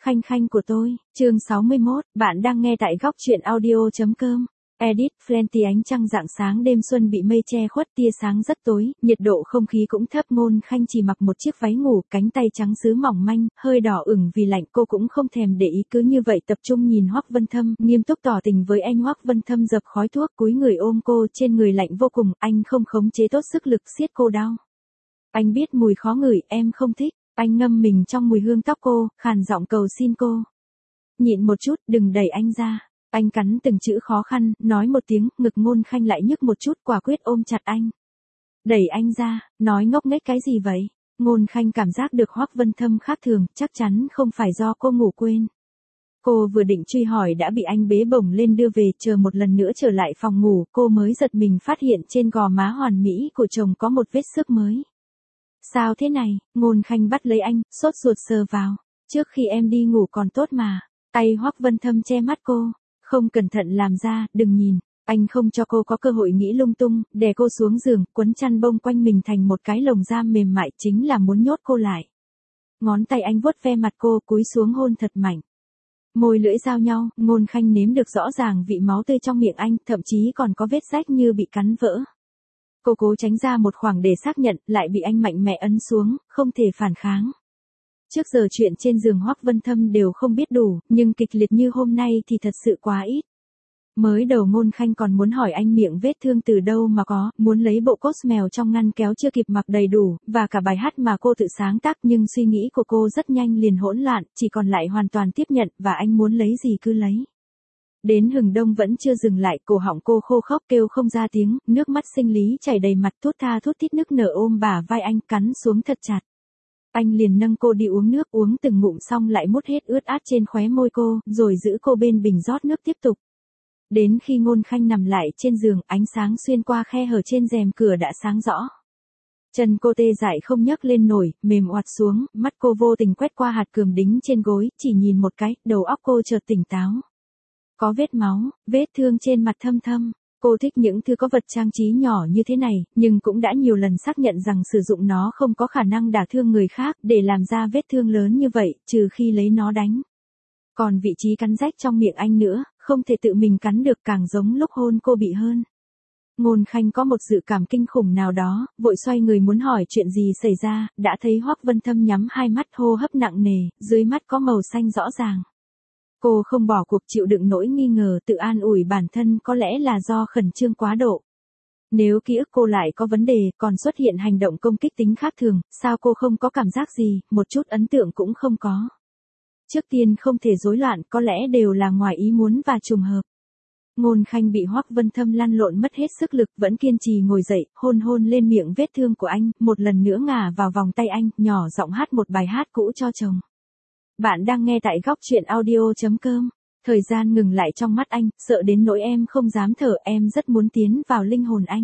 Khanh khanh của tôi, chương 61, bạn đang nghe tại góc truyện audio.com. Edit, Plenty ánh trăng rạng sáng đêm xuân bị mây che khuất tia sáng rất tối, nhiệt độ không khí cũng thấp Ngôn Khanh chỉ mặc một chiếc váy ngủ, cánh tay trắng sứ mỏng manh, hơi đỏ ửng vì lạnh cô cũng không thèm để ý cứ như vậy tập trung nhìn Hoắc Vân Thâm, nghiêm túc tỏ tình với anh Hoắc Vân Thâm dập khói thuốc cúi người ôm cô trên người lạnh vô cùng, anh không khống chế tốt sức lực siết cô đau. Anh biết mùi khó ngửi, em không thích. Anh ngâm mình trong mùi hương tóc cô, khàn giọng cầu xin cô. Nhịn một chút, đừng đẩy anh ra. Anh cắn từng chữ khó khăn, nói một tiếng, ngực Ngôn Khanh lại nhức một chút, quả quyết ôm chặt anh. Đẩy anh ra, nói ngốc nghếch cái gì vậy? Ngôn Khanh cảm giác được Hoắc Vân Thâm khác thường, chắc chắn không phải do cô ngủ quên. Cô vừa định truy hỏi đã bị anh bế bổng lên đưa về, chờ một lần nữa trở lại phòng ngủ, cô mới giật mình phát hiện trên gò má hoàn mỹ của chồng có một vết xước mới. Sao thế này? Ngôn Khanh bắt lấy anh, sốt ruột sờ vào. Trước khi em đi ngủ còn tốt mà. Tay Hoắc Vân Thâm che mắt cô. Không cẩn thận làm ra, đừng nhìn. Anh không cho cô có cơ hội nghĩ lung tung, đè cô xuống giường, quấn chăn bông quanh mình thành một cái lồng giam mềm mại chính là muốn nhốt cô lại. Ngón tay anh vuốt ve mặt cô, cúi xuống hôn thật mạnh. Môi lưỡi giao nhau, Ngôn Khanh nếm được rõ ràng vị máu tươi trong miệng anh, thậm chí còn có vết rách như bị cắn vỡ. Cô cố tránh ra một khoảng để xác nhận, lại bị anh mạnh mẽ ấn xuống, không thể phản kháng. Trước giờ chuyện trên giường Hoắc Vân Thâm đều không biết đủ, nhưng kịch liệt như hôm nay thì thật sự quá ít. Mới đầu Ngôn Khanh còn muốn hỏi anh miệng vết thương từ đâu mà có, muốn lấy bộ cốt mèo trong ngăn kéo chưa kịp mặc đầy đủ, và cả bài hát mà cô tự sáng tác nhưng suy nghĩ của cô rất nhanh liền hỗn loạn, chỉ còn lại hoàn toàn tiếp nhận và anh muốn lấy gì cứ lấy. Đến hừng đông vẫn chưa dừng lại, cổ họng cô khô khốc kêu không ra tiếng, nước mắt sinh lý chảy đầy mặt thút tha thút thít nức nở ôm bả vai anh cắn xuống thật chặt. Anh liền nâng cô đi uống nước, uống từng ngụm xong lại mút hết ướt át trên khóe môi cô, rồi giữ cô bên bình rót nước tiếp tục. Đến khi Ngôn Khanh nằm lại trên giường, ánh sáng xuyên qua khe hở trên rèm cửa đã sáng rõ. Chân cô tê dại không nhấc lên nổi, mềm oặt xuống, mắt cô vô tình quét qua hạt cườm đính trên gối, chỉ nhìn một cái, đầu óc cô chợt tỉnh táo. Có vết máu, vết thương trên mặt thâm thâm. Cô thích những thứ có vật trang trí nhỏ như thế này, nhưng cũng đã nhiều lần xác nhận rằng sử dụng nó không có khả năng đả thương người khác, để làm ra vết thương lớn như vậy, trừ khi lấy nó đánh. Còn vị trí cắn rách trong miệng anh nữa, không thể tự mình cắn được, càng giống lúc hôn cô bị hơn. Ngôn Khanh có một dự cảm kinh khủng nào đó, vội xoay người muốn hỏi chuyện gì xảy ra, đã thấy Hoắc Vân Thâm nhắm hai mắt hô hấp nặng nề, dưới mắt có màu xanh rõ ràng. Cô không bỏ cuộc chịu đựng nỗi nghi ngờ, tự an ủi bản thân có lẽ là do khẩn trương quá độ. Nếu ký ức cô lại có vấn đề, còn xuất hiện hành động công kích tính khác thường, sao cô không có cảm giác gì, một chút ấn tượng cũng không có. Trước tiên không thể rối loạn, có lẽ đều là ngoài ý muốn và trùng hợp. Ngôn Khanh bị Hoắc Vân Thâm lăn lộn mất hết sức lực, vẫn kiên trì ngồi dậy, hôn hôn lên miệng vết thương của anh, một lần nữa ngả vào vòng tay anh, nhỏ giọng hát một bài hát cũ cho chồng. Bạn đang nghe tại góc truyện audio.com. Thời gian ngừng lại trong mắt anh, sợ đến nỗi em không dám thở, em rất muốn tiến vào linh hồn anh.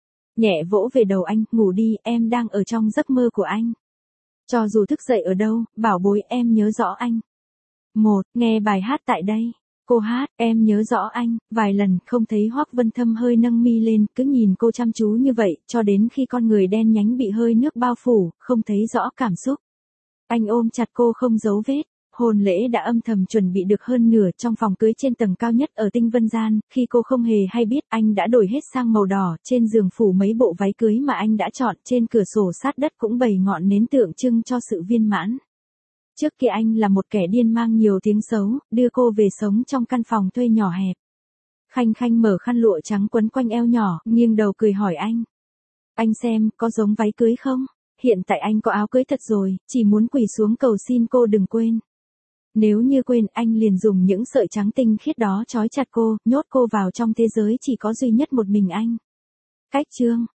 Nhẹ vỗ về đầu anh, ngủ đi, em đang ở trong giấc mơ của anh. Cho dù thức dậy ở đâu, bảo bối em nhớ rõ anh. Nghe bài hát tại đây. Cô hát, em nhớ rõ anh, vài lần không thấy Hoắc Vân Thâm hơi nâng mi lên, cứ nhìn cô chăm chú như vậy, cho đến khi con người đen nhánh bị hơi nước bao phủ, không thấy rõ cảm xúc. Anh ôm chặt cô không giấu vết. Hôn lễ đã âm thầm chuẩn bị được hơn nửa trong phòng cưới trên tầng cao nhất ở Tinh Vân Gian, khi cô không hề hay biết anh đã đổi hết sang màu đỏ, trên giường phủ mấy bộ váy cưới mà anh đã chọn, trên cửa sổ sát đất cũng bày ngọn nến tượng trưng cho sự viên mãn. Trước kia anh là một kẻ điên mang nhiều tiếng xấu, đưa cô về sống trong căn phòng thuê nhỏ hẹp. Khanh Khanh mở khăn lụa trắng quấn quanh eo nhỏ, nghiêng đầu cười hỏi anh. Anh xem, có giống váy cưới không? Hiện tại anh có áo cưới thật rồi, chỉ muốn quỳ xuống cầu xin cô đừng quên. Nếu như quên, anh liền dùng những sợi trắng tinh khiết đó trói chặt cô, nhốt cô vào trong thế giới chỉ có duy nhất một mình anh. Cách chương